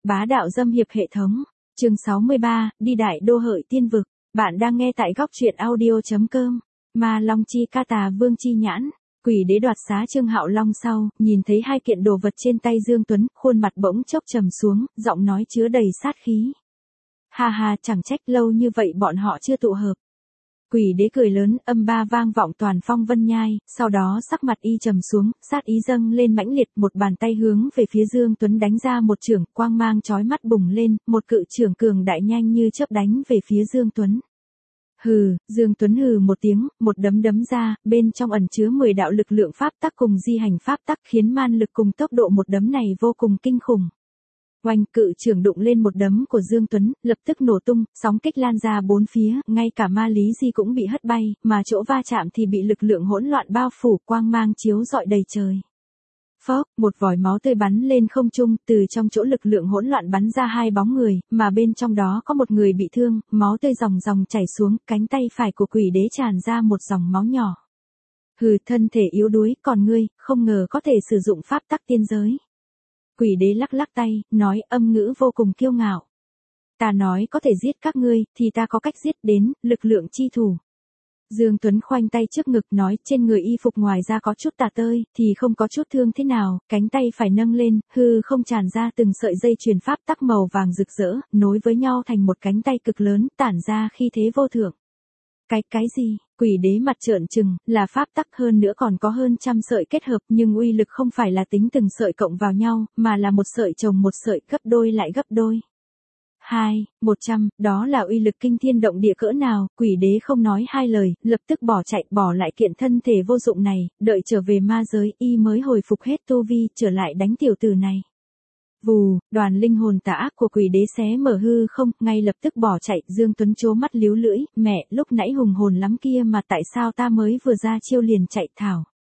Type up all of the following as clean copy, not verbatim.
Bá đạo dâm hiệp hệ thống. Chương 63, đi đại đô hợi tiên vực. Bạn đang nghe tại góc truyện audio.com. Ma Long chi ca tà vương chi nhãn. Quỷ đế đoạt xá Trương Hạo Long sau, nhìn thấy hai kiện đồ vật trên tay Dương Tuấn, khuôn mặt bỗng chốc trầm xuống, giọng nói chứa đầy sát khí. Ha ha, chẳng trách lâu như vậy bọn họ chưa tụ hợp. Quỷ đế cười lớn, âm ba vang vọng toàn phong vân nhai, sau đó sắc mặt y trầm xuống, sát ý dâng lên mãnh liệt, một bàn tay hướng về phía Dương Tuấn đánh ra một chưởng, quang mang chói mắt bùng lên, một cự chưởng cường đại nhanh như chớp đánh về phía Dương Tuấn. Hừ, Dương Tuấn hừ một tiếng, một đấm đấm ra, bên trong ẩn chứa 10 đạo lực lượng pháp tắc cùng di hành pháp tắc khiến man lực cùng tốc độ một đấm này vô cùng kinh khủng. Oanh, cự chưởng đụng lên một đấm của Dương Tuấn, lập tức nổ tung, sóng kích lan ra bốn phía, ngay cả ma lý di cũng bị hất bay, mà chỗ va chạm thì bị lực lượng hỗn loạn bao phủ, quang mang chiếu rọi đầy trời. Phốc, một vòi máu tươi bắn lên không trung, từ trong chỗ lực lượng hỗn loạn bắn ra hai bóng người, mà bên trong đó có một người bị thương, máu tươi ròng ròng chảy xuống, cánh tay phải của quỷ đế tràn ra một dòng máu nhỏ. Hừ, thân thể yếu đuối, còn ngươi, không ngờ có thể sử dụng pháp tắc tiên giới. Quỷ đế lắc lắc tay, nói âm ngữ vô cùng kiêu ngạo. Ta nói có thể giết các ngươi, thì ta có cách giết đến, lực lượng chi thủ. Dương Tuấn khoanh tay trước ngực nói, trên người y phục ngoài ra có chút tả tơi, thì không có chút thương thế nào, cánh tay phải nâng lên, hư không tràn ra từng sợi dây truyền pháp tắc màu vàng rực rỡ, nối với nhau thành một cánh tay cực lớn, tản ra khí thế vô thượng. Cái gì? Quỷ đế mặt trợn trừng, là pháp tắc hơn nữa còn có hơn trăm sợi kết hợp, nhưng uy lực không phải là tính từng sợi cộng vào nhau, mà là một sợi chồng một sợi, gấp đôi lại gấp đôi. 100, đó là uy lực kinh thiên động địa cỡ nào, quỷ đế không nói hai lời, lập tức bỏ chạy, bỏ lại kiện thân thể vô dụng này, đợi trở về ma giới, y mới hồi phục hết tu vi, trở lại đánh tiểu tử này. Vù, đoàn linh hồn tà ác của quỷ đế xé mở hư không, ngay lập tức bỏ chạy, Dương Tuấn trố mắt líu lưỡi, mẹ, lúc nãy hùng hồn lắm kia mà tại sao ta mới vừa ra chiêu liền chạy thảo.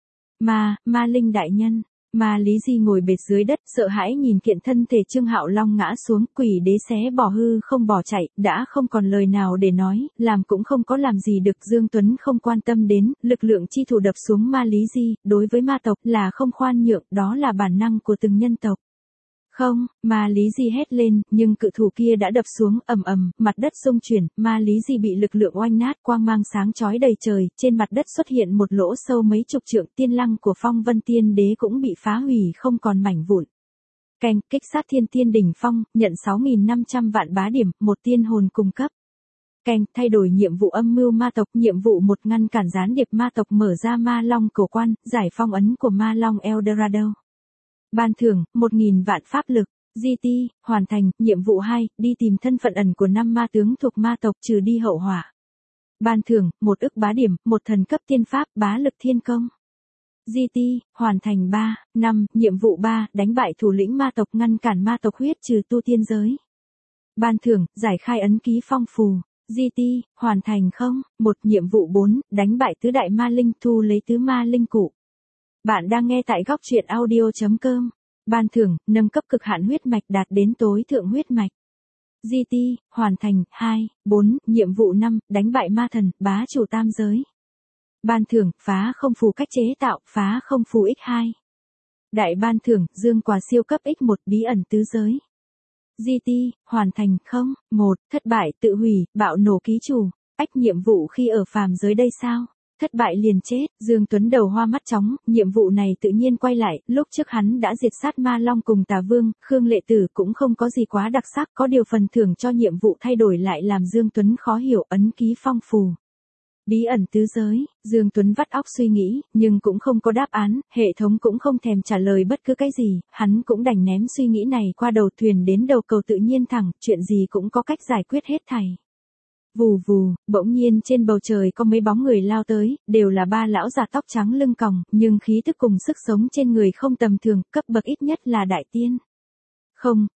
Ma linh đại nhân, ma lý di ngồi bệt dưới đất, sợ hãi nhìn kiện thân thể Trương Hạo Long ngã xuống, quỷ đế xé bỏ hư không bỏ chạy, đã không còn lời nào để nói, làm cũng không có làm gì được. Dương Tuấn không quan tâm đến, lực lượng chi thủ đập xuống ma lý di, đối với ma tộc là không khoan nhượng, đó là bản năng của từng nhân tộc. Không, ma lý di hét lên, nhưng cự thủ kia đã đập xuống, ầm ầm, mặt đất rung chuyển, ma lý di bị lực lượng oanh nát, quang mang sáng chói đầy trời, trên mặt đất xuất hiện một lỗ sâu mấy chục trượng, tiên lăng của phong vân tiên đế cũng bị phá hủy không còn mảnh vụn. Keng, kích sát thiên tiên đỉnh phong, nhận 6.500 vạn bá điểm, một tiên hồn cung cấp. Keng, thay đổi nhiệm vụ âm mưu ma tộc, nhiệm vụ 1 ngăn cản gián điệp ma tộc mở ra ma long cổ quan, giải phong ấn của ma long Eldorado. Ban thưởng, 1.000 vạn pháp lực. GT, hoàn thành, nhiệm vụ 2, đi tìm thân phận ẩn của 5 ma tướng thuộc ma tộc trừ đi hậu họa. Ban thưởng, 1 ức bá điểm, 1 thần cấp tiên pháp, bá lực thiên công. GT, hoàn thành 5, nhiệm vụ 3, đánh bại thủ lĩnh ma tộc ngăn cản ma tộc huyết trừ tu tiên giới. Ban thưởng, giải khai ấn ký phong phù. GT, hoàn thành 1, nhiệm vụ 4, đánh bại tứ đại ma linh thu lấy tứ ma linh cụ. Bạn đang nghe tại góc truyện audio.com. Ban thưởng, nâng cấp cực hạn huyết mạch đạt đến tối thượng huyết mạch. GT, hoàn thành, 4, nhiệm vụ 5, đánh bại ma thần, bá chủ tam giới. Ban thưởng, phá không phù cách chế tạo, phá không phù x2. Đại ban thưởng, dương quà siêu cấp x1, bí ẩn tứ giới. GT, hoàn thành, 1, thất bại, tự hủy, bạo nổ ký chủ. Nhiệm vụ khi ở phàm giới đây sao? Thất bại liền chết, Dương Tuấn đầu hoa mắt chóng, nhiệm vụ này tự nhiên quay lại, lúc trước hắn đã diệt sát ma long cùng tà vương, Khương Lệ Tử cũng không có gì quá đặc sắc, có điều phần thưởng cho nhiệm vụ thay đổi lại làm Dương Tuấn khó hiểu, ấn ký phong phù. Bí ẩn tứ giới, Dương Tuấn vắt óc suy nghĩ, nhưng cũng không có đáp án, hệ thống cũng không thèm trả lời bất cứ cái gì, hắn cũng đành ném suy nghĩ này qua đầu thuyền đến đầu cầu tự nhiên thẳng, chuyện gì cũng có cách giải quyết hết thảy. Vù vù, bỗng nhiên trên bầu trời có mấy bóng người lao tới, đều là 3 lão già tóc trắng lưng còng, nhưng khí tức cùng sức sống trên người không tầm thường, cấp bậc ít nhất là đại tiên. Không,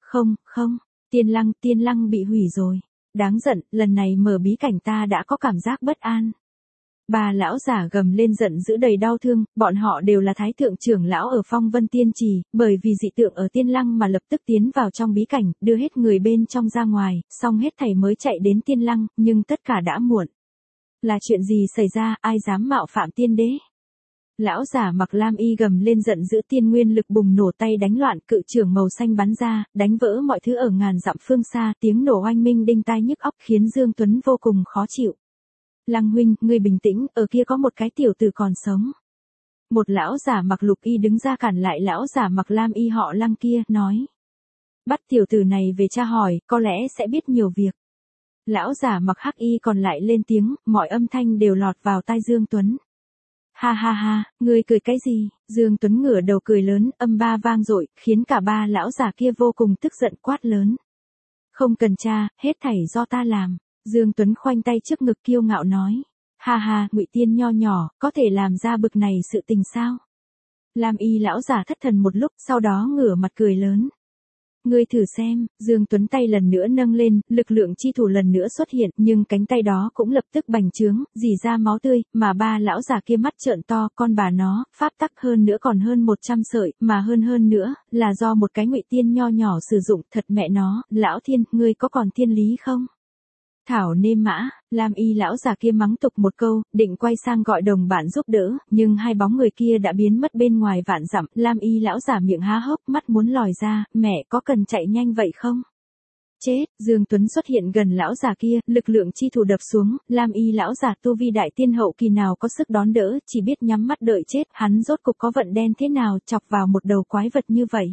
tiên lăng bị hủy rồi. Đáng giận, lần này mở bí cảnh ta đã có cảm giác bất an. 3 lão giả gầm lên giận dữ đầy đau thương, bọn họ đều là thái thượng trưởng lão ở phong vân tiên trì, bởi vì dị tượng ở tiên lăng mà lập tức tiến vào trong bí cảnh, đưa hết người bên trong ra ngoài, xong hết thảy mới chạy đến tiên lăng, nhưng tất cả đã muộn. Là chuyện gì xảy ra, ai dám mạo phạm tiên đế? Lão giả mặc lam y gầm lên giận dữ, tiên nguyên lực bùng nổ, tay đánh loạn, cự trưởng màu xanh bắn ra, đánh vỡ mọi thứ ở ngàn dặm phương xa, tiếng nổ oanh minh đinh tai nhức óc khiến Dương Tuấn vô cùng khó chịu. Lăng huynh, ngươi bình tĩnh, ở kia có một cái tiểu tử còn sống. Một lão giả mặc lục y đứng ra cản lại lão giả mặc lam y họ Lăng kia, nói. Bắt tiểu tử này về tra hỏi, có lẽ sẽ biết nhiều việc. Lão giả mặc hắc y còn lại lên tiếng, mọi âm thanh đều lọt vào tai Dương Tuấn. Ha ha ha, ngươi cười cái gì? Dương Tuấn ngửa đầu cười lớn, âm ba vang dội, khiến cả ba lão giả kia vô cùng tức giận, quát lớn. Không cần tra, hết thảy do ta làm. Dương Tuấn khoanh tay trước ngực kiêu ngạo nói. Ha ha, Ngụy Tiên nho nhỏ, có thể làm ra bực này sự tình sao? Lam y lão giả thất thần một lúc, sau đó ngửa mặt cười lớn. Ngươi thử xem, Dương Tuấn tay lần nữa nâng lên, lực lượng chi thủ lần nữa xuất hiện, nhưng cánh tay đó cũng lập tức bành trướng, rỉ ra máu tươi, mà ba lão già kia mắt trợn to, con bà nó, pháp tắc hơn nữa còn hơn 100 sợi, mà hơn nữa, là do một cái Ngụy Tiên nho nhỏ sử dụng, thật mẹ nó, lão thiên, ngươi có còn thiên lý không? Thảo nêm mã, Lam y lão già kia mắng tục một câu, định quay sang gọi đồng bạn giúp đỡ, nhưng hai bóng người kia đã biến mất bên ngoài vạn dặm, Lam y lão già miệng há hốc, mắt muốn lòi ra, mẹ có cần chạy nhanh vậy không? Chết, Dương Tuấn xuất hiện gần lão già kia, lực lượng chi thủ đập xuống, Lam y lão già tu vi đại tiên hậu kỳ nào có sức đón đỡ, chỉ biết nhắm mắt đợi chết, hắn rốt cục có vận đen thế nào chọc vào một đầu quái vật như vậy.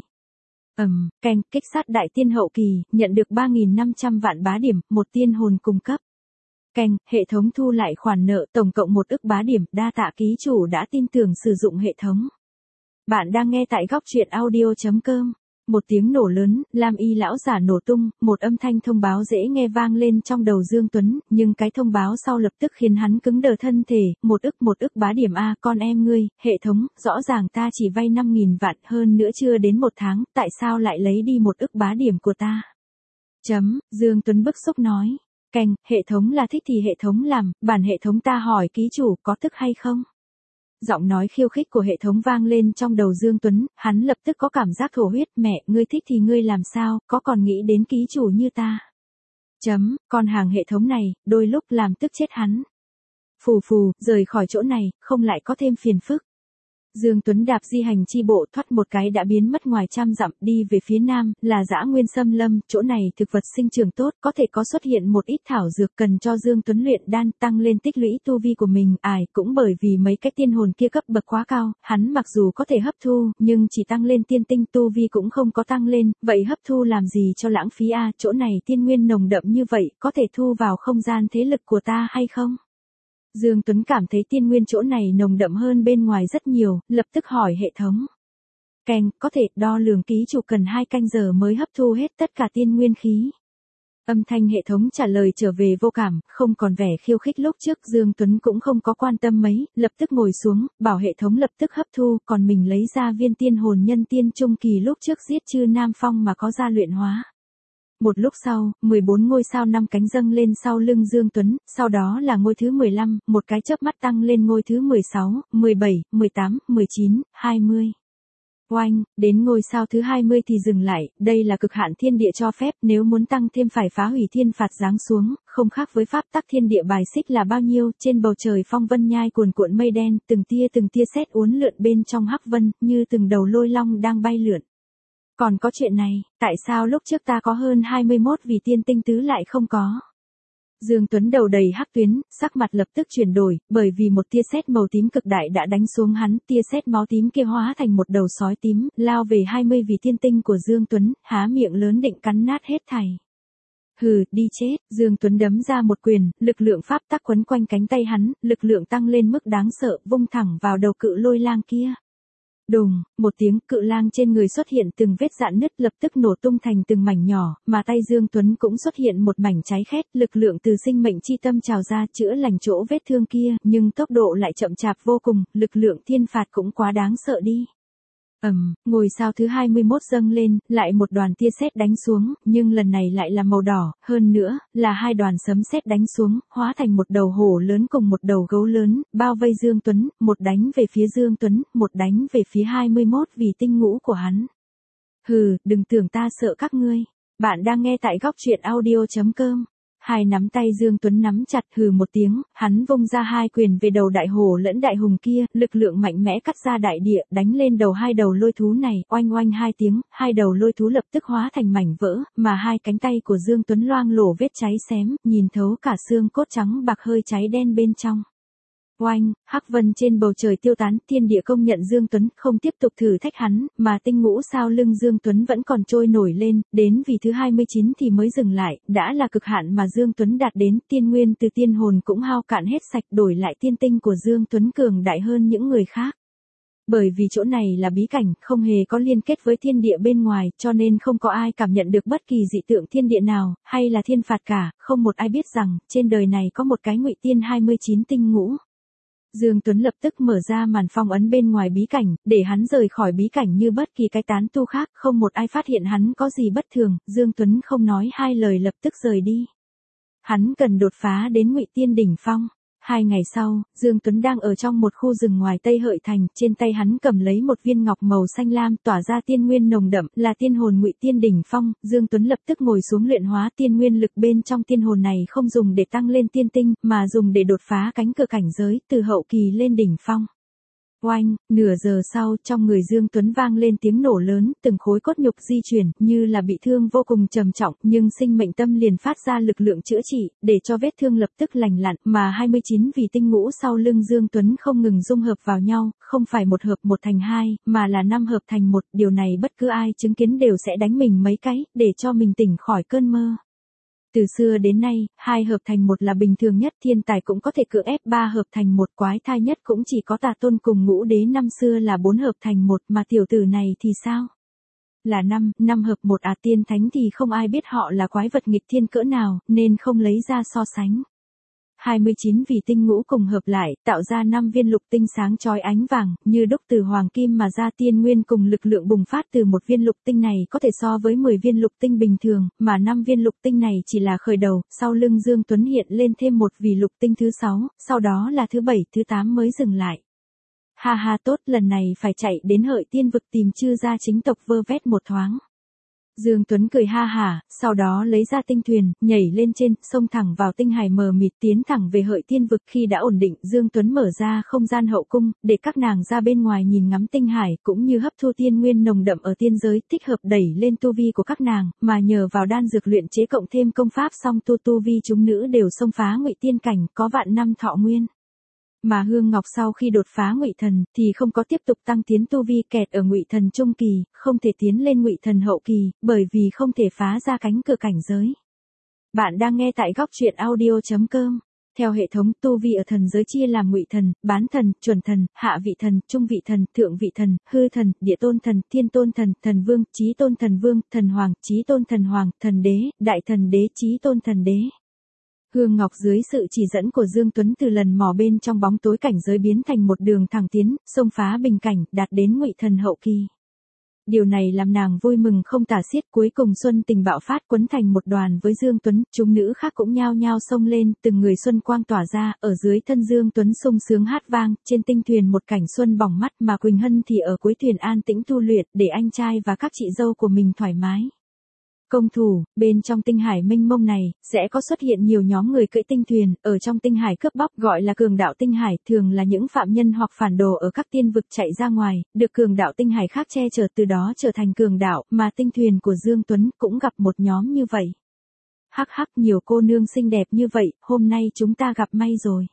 Keng, kích sát đại tiên hậu kỳ, nhận được 3.500 vạn bá điểm, một tiên hồn cung cấp. Keng, hệ thống thu lại khoản nợ tổng cộng 1 ức bá điểm, đa tạ ký chủ đã tin tưởng sử dụng hệ thống. Bạn đang nghe tại góc truyện audio.com. Một tiếng nổ lớn, Lam y lão giả nổ tung, một âm thanh thông báo dễ nghe vang lên trong đầu Dương Tuấn, nhưng cái thông báo sau lập tức khiến hắn cứng đờ thân thể, 1 ức bá điểm a, con em ngươi, hệ thống, rõ ràng ta chỉ vay 5.000 vạn, hơn nữa chưa đến 1 tháng, tại sao lại lấy đi 1 ức bá điểm của ta? Dương Tuấn bức xúc nói. Keng, hệ thống là thích thì hệ thống làm, bản hệ thống ta hỏi ký chủ có tức hay không? Giọng nói khiêu khích của hệ thống vang lên trong đầu Dương Tuấn, hắn lập tức có cảm giác thổ huyết, mẹ, ngươi thích thì ngươi làm sao, có còn nghĩ đến ký chủ như ta. Con hàng hệ thống này, đôi lúc làm tức chết hắn. Phù phù, rời khỏi chỗ này, không lại có thêm phiền phức. Dương Tuấn đạp di hành chi bộ thoát một cái đã biến mất ngoài trăm dặm, đi về phía nam, là dã nguyên xâm lâm, chỗ này thực vật sinh trưởng tốt, có thể có xuất hiện một ít thảo dược cần cho Dương Tuấn luyện đan, tăng lên tích lũy tu vi của mình, cũng bởi vì mấy cái tiên hồn kia cấp bậc quá cao, hắn mặc dù có thể hấp thu, nhưng chỉ tăng lên tiên tinh tu vi cũng không có tăng lên, vậy hấp thu làm gì cho lãng phí chỗ này tiên nguyên nồng đậm như vậy, có thể thu vào không gian thế lực của ta hay không? Dương Tuấn cảm thấy tiên nguyên chỗ này nồng đậm hơn bên ngoài rất nhiều, lập tức hỏi hệ thống. Keng, có thể đo lường ký chủ cần 2 canh giờ mới hấp thu hết tất cả tiên nguyên khí. Âm thanh hệ thống trả lời trở về vô cảm, không còn vẻ khiêu khích lúc trước, Dương Tuấn cũng không có quan tâm mấy, lập tức ngồi xuống, bảo hệ thống lập tức hấp thu, còn mình lấy ra viên tiên hồn nhân tiên trung kỳ lúc trước giết Chư Nam Phong mà có ra luyện hóa. Một lúc sau, 14 ngôi sao 5 cánh dâng lên sau lưng Dương Tuấn, sau đó là ngôi thứ 15, một cái chớp mắt tăng lên ngôi thứ 16, 17, 18, 19, 20. Oanh, đến ngôi sao thứ 20 thì dừng lại, đây là cực hạn thiên địa cho phép, nếu muốn tăng thêm phải phá hủy thiên phạt giáng xuống, không khác với pháp tắc thiên địa bài xích là bao nhiêu, trên bầu trời phong vân nhai cuồn cuộn mây đen, từng tia sét uốn lượn bên trong hắc vân, như từng đầu lôi long đang bay lượn. Còn có chuyện này, tại sao lúc trước ta có hơn 21 vì tiên tinh tứ lại không có? Dương Tuấn đầu đầy hắc tuyến, sắc mặt lập tức chuyển đổi, bởi vì một tia sét màu tím cực đại đã đánh xuống hắn, tia sét máu tím kia hóa thành một đầu sói tím, lao về 20 vì tiên tinh của Dương Tuấn, há miệng lớn định cắn nát hết thảy. Hừ, đi chết, Dương Tuấn đấm ra một quyền, lực lượng pháp tắc quấn quanh cánh tay hắn, lực lượng tăng lên mức đáng sợ, vung thẳng vào đầu cự lôi lang kia. Đùng, một tiếng, cự lang trên người xuất hiện từng vết rạn nứt lập tức nổ tung thành từng mảnh nhỏ, mà tay Dương Tuấn cũng xuất hiện một mảnh cháy khét, lực lượng từ sinh mệnh chi tâm trào ra chữa lành chỗ vết thương kia, nhưng tốc độ lại chậm chạp vô cùng, lực lượng thiên phạt cũng quá đáng sợ đi. Ngôi sao thứ 21 dâng lên, lại một đoàn tia sét đánh xuống, nhưng lần này lại là màu đỏ, hơn nữa, là 2 đoàn sấm sét đánh xuống, hóa thành một đầu hổ lớn cùng một đầu gấu lớn, bao vây Dương Tuấn, một đánh về phía Dương Tuấn, một đánh về phía 21 vì tinh ngũ của hắn. Hừ, đừng tưởng ta sợ các ngươi. Bạn đang nghe tại góc truyện audio.com. Hai nắm tay Dương Tuấn nắm chặt, hừ một tiếng, hắn vung ra hai quyền về đầu đại hổ lẫn đại hùng kia, lực lượng mạnh mẽ cắt ra đại địa, đánh lên đầu hai đầu lôi thú này, oanh oanh hai tiếng, hai đầu lôi thú lập tức hóa thành mảnh vỡ, mà hai cánh tay của Dương Tuấn loang lổ vết cháy xém, nhìn thấu cả xương cốt trắng bạc hơi cháy đen bên trong. Oanh, hắc vân trên bầu trời tiêu tán, thiên địa công nhận Dương Tuấn, không tiếp tục thử thách hắn, mà tinh ngũ sao lưng Dương Tuấn vẫn còn trôi nổi lên, đến vì thứ 29 thì mới dừng lại, đã là cực hạn mà Dương Tuấn đạt đến, tiên nguyên từ tiên hồn cũng hao cạn hết sạch, đổi lại tiên tinh của Dương Tuấn cường đại hơn những người khác. Bởi vì chỗ này là bí cảnh, không hề có liên kết với thiên địa bên ngoài, cho nên không có ai cảm nhận được bất kỳ dị tượng thiên địa nào, hay là thiên phạt cả, không một ai biết rằng, trên đời này có một cái Ngụy Tiên 29 tinh ngũ. Dương Tuấn lập tức mở ra màn phong ấn bên ngoài bí cảnh, để hắn rời khỏi bí cảnh như bất kỳ cái tán tu khác, không một ai phát hiện hắn có gì bất thường, Dương Tuấn không nói hai lời lập tức rời đi. Hắn cần đột phá đến Ngụy Tiên đỉnh phong. 2 ngày sau, Dương Tuấn đang ở trong một khu rừng ngoài Tây Hợi Thành, trên tay hắn cầm lấy một viên ngọc màu xanh lam tỏa ra tiên nguyên nồng đậm, là tiên hồn Ngụy Tiên đỉnh phong, Dương Tuấn lập tức ngồi xuống luyện hóa tiên nguyên lực bên trong tiên hồn này không dùng để tăng lên tiên tinh, mà dùng để đột phá cánh cửa cảnh giới, từ hậu kỳ lên đỉnh phong. Oanh, nửa giờ sau, trong người Dương Tuấn vang lên tiếng nổ lớn, từng khối cốt nhục di chuyển, như là bị thương vô cùng trầm trọng, nhưng sinh mệnh tâm liền phát ra lực lượng chữa trị, để cho vết thương lập tức lành lặn, mà 29 vì tinh ngũ sau lưng Dương Tuấn không ngừng dung hợp vào nhau, không phải một hợp một thành hai, mà là 5 hợp thành một, điều này bất cứ ai chứng kiến đều sẽ đánh mình mấy cái, để cho mình tỉnh khỏi cơn mơ. Từ xưa đến nay, 2 hợp thành một là bình thường nhất, thiên tài cũng có thể cưỡng ép 3 hợp thành một, quái thai nhất cũng chỉ có Tà Tôn cùng Ngũ Đế năm xưa là 4 hợp thành một, mà tiểu tử này thì sao? Là 5 hợp một à, tiên thánh thì không ai biết họ là quái vật nghịch thiên cỡ nào, nên không lấy ra so sánh. 29 vì tinh ngũ cùng hợp lại, tạo ra 5 viên lục tinh sáng chói ánh vàng, như đúc từ hoàng kim mà ra, tiên nguyên cùng lực lượng bùng phát từ một viên lục tinh này có thể so với 10 viên lục tinh bình thường, mà 5 viên lục tinh này chỉ là khởi đầu, sau lưng Dương Tuấn hiện lên thêm một vì lục tinh thứ 6, sau đó là thứ 7, thứ 8 mới dừng lại. Ha ha, tốt, lần này phải chạy đến Hợi Tiên vực tìm Chư gia chính tộc vơ vét một thoáng. Dương Tuấn cười ha hả, sau đó lấy ra tinh thuyền, nhảy lên trên, xông thẳng vào tinh hải mờ mịt, tiến thẳng về Hợi Tiên vực. Khi đã ổn định, Dương Tuấn mở ra không gian hậu cung, để các nàng ra bên ngoài nhìn ngắm tinh hải, cũng như hấp thu tiên nguyên nồng đậm ở tiên giới, thích hợp đẩy lên tu vi của các nàng, mà nhờ vào đan dược luyện chế cộng thêm công pháp song tu vi chúng nữ đều xông phá Ngụy Tiên cảnh, có vạn năm thọ nguyên. Mà Hương Ngọc sau khi đột phá Ngụy Thần thì không có tiếp tục tăng tiến tu vi, kẹt ở Ngụy Thần trung kỳ, không thể tiến lên Ngụy Thần hậu kỳ, bởi vì không thể phá ra cánh cửa cảnh giới. Bạn đang nghe tại góc truyện audio.com. Theo hệ thống, tu vi ở thần giới chia làm Ngụy Thần, Bán Thần, Chuẩn Thần, Hạ Vị Thần, Trung Vị Thần, Thượng Vị Thần, Hư Thần, Địa Tôn Thần, Thiên Tôn Thần, Thần Vương, Chí Tôn Thần Vương, Thần Hoàng, Chí Tôn Thần Hoàng, Thần Đế, Đại Thần Đế, Chí Tôn Thần Đế. Hương Ngọc dưới sự chỉ dẫn của Dương Tuấn từ lần mò bên trong bóng tối cảnh giới biến thành một đường thẳng tiến, xông phá bình cảnh, đạt đến Ngụy Thần hậu kỳ. Điều này làm nàng vui mừng không tả xiết, cuối cùng xuân tình bạo phát quấn thành một đoàn với Dương Tuấn, chúng nữ khác cũng nhao nhao xông lên, từng người xuân quang tỏa ra, ở dưới thân Dương Tuấn sung sướng hát vang, trên tinh thuyền một cảnh xuân bỏng mắt, mà Quỳnh Hân thì ở cuối thuyền an tĩnh tu luyện, để anh trai và các chị dâu của mình thoải mái. Công thủ, bên trong tinh hải mênh mông này, sẽ có xuất hiện nhiều nhóm người cưỡi tinh thuyền, ở trong tinh hải cướp bóc, gọi là cường đạo tinh hải, thường là những phạm nhân hoặc phản đồ ở các tiên vực chạy ra ngoài, được cường đạo tinh hải khác che chở, từ đó trở thành cường đạo, mà tinh thuyền của Dương Tuấn cũng gặp một nhóm như vậy. Hắc hắc, nhiều cô nương xinh đẹp như vậy, hôm nay chúng ta gặp may rồi.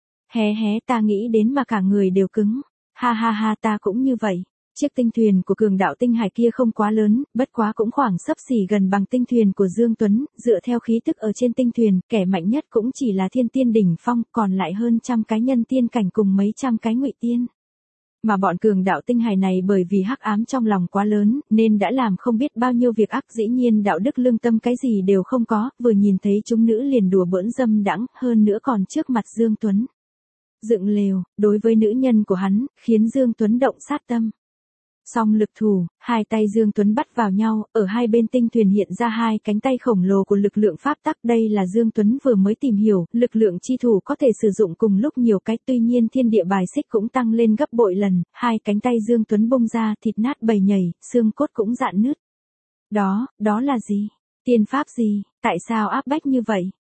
Hé hé, ta nghĩ đến mà cả người đều cứng. Ha ha ha, ta cũng như vậy. Chiếc tinh thuyền của cường đạo tinh hải kia không quá lớn, bất quá cũng khoảng xấp xỉ gần bằng tinh thuyền của Dương Tuấn, dựa theo khí tức ở trên tinh thuyền, kẻ mạnh nhất cũng chỉ là thiên tiên đỉnh phong, còn lại hơn trăm cái nhân tiên cảnh cùng mấy trăm cái Ngụy Tiên. Mà bọn cường đạo tinh hải này bởi vì hắc ám trong lòng quá lớn, nên đã làm không biết bao nhiêu việc ác, dĩ nhiên đạo đức lương tâm cái gì đều không có, vừa nhìn thấy chúng nữ liền đùa bỡn dâm đãng, hơn nữa còn trước mặt Dương Tuấn. Dựng lều, đối với nữ nhân của hắn, khiến Dương Tuấn động sát tâm. Song lực thủ, hai tay Dương Tuấn bắt vào nhau, ở hai bên tinh thuyền hiện ra hai cánh tay khổng lồ của lực lượng pháp tắc, đây là Dương Tuấn vừa mới tìm hiểu, lực lượng chi thủ có thể sử dụng cùng lúc nhiều cái, tuy nhiên thiên địa bài xích cũng tăng lên gấp bội lần, hai cánh tay Dương Tuấn bung ra, thịt nát bầy nhảy, xương cốt cũng rạn nứt. Đó là gì? Tiên pháp gì? Tại sao áp bách như vậy?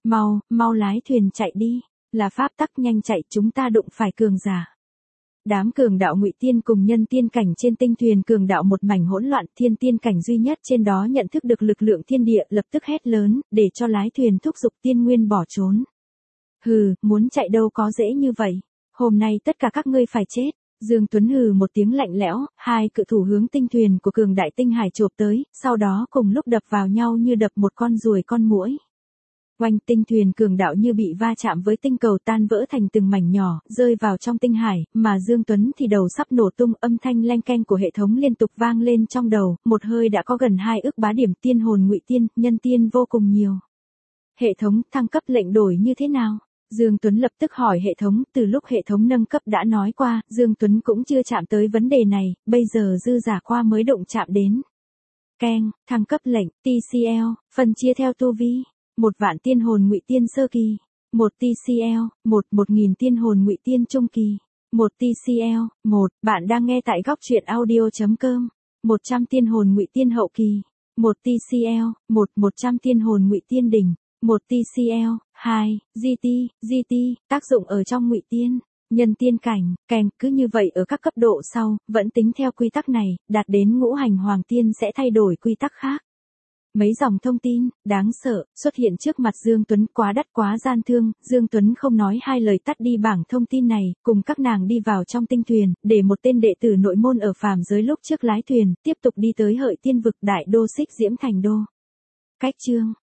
Mau, mau lái thuyền chạy đi, là pháp tắc nhanh chạy, chúng ta đụng phải cường giả. Đám cường đạo Ngụy Tiên cùng nhân tiên cảnh trên tinh thuyền cường đạo một mảnh hỗn loạn, thiên tiên cảnh duy nhất trên đó nhận thức được lực lượng thiên địa, lập tức hét lớn, để cho lái thuyền thúc giục tiên nguyên bỏ trốn. Hừ, muốn chạy đâu có dễ như vậy, hôm nay tất cả các ngươi phải chết. Dương Tuấn hừ một tiếng lạnh lẽo, hai cự thủ hướng tinh thuyền của cường đại tinh hải chộp tới, sau đó cùng lúc đập vào nhau như đập một con ruồi con muỗi. Oanh, tinh thuyền cường đạo như bị va chạm với tinh cầu tan vỡ thành từng mảnh nhỏ, rơi vào trong tinh hải, mà Dương Tuấn thì đầu sắp nổ tung, âm thanh leng keng của hệ thống liên tục vang lên trong đầu, một hơi đã có gần 2 ức bá điểm tiên hồn Ngụy Tiên, nhân tiên vô cùng nhiều. Hệ thống, thăng cấp lệnh đổi như thế nào? Dương Tuấn lập tức hỏi hệ thống, từ lúc hệ thống nâng cấp đã nói qua, Dương Tuấn cũng chưa chạm tới vấn đề này, bây giờ dư giả qua mới động chạm đến. Keng, thăng cấp lệnh, TCL, phân chia theo tu vi. 1.000.000 tiên hồn Ngụy Tiên sơ kỳ, 1 TCL, 1.000 tiên hồn Ngụy Tiên trung kỳ, 1 TCL, 1, bạn đang nghe tại góc truyện audio.com, 100 tiên hồn Ngụy Tiên hậu kỳ, 1 TCL, 100 tiên hồn Ngụy Tiên đỉnh, 1 TCL, 2, GT, tác dụng ở trong Ngụy Tiên, nhân tiên cảnh, kèm, cứ như vậy ở các cấp độ sau, vẫn tính theo quy tắc này, đạt đến ngũ hành hoàng tiên sẽ thay đổi quy tắc khác. Mấy dòng thông tin, đáng sợ, xuất hiện trước mặt Dương Tuấn, quá đắt quá gian thương, Dương Tuấn không nói hai lời tắt đi bảng thông tin này, cùng các nàng đi vào trong tinh thuyền, để một tên đệ tử nội môn ở phàm giới lúc trước lái thuyền, tiếp tục đi tới Hợi Tiên vực đại đô Xích Diễm Thành đô. Cách chương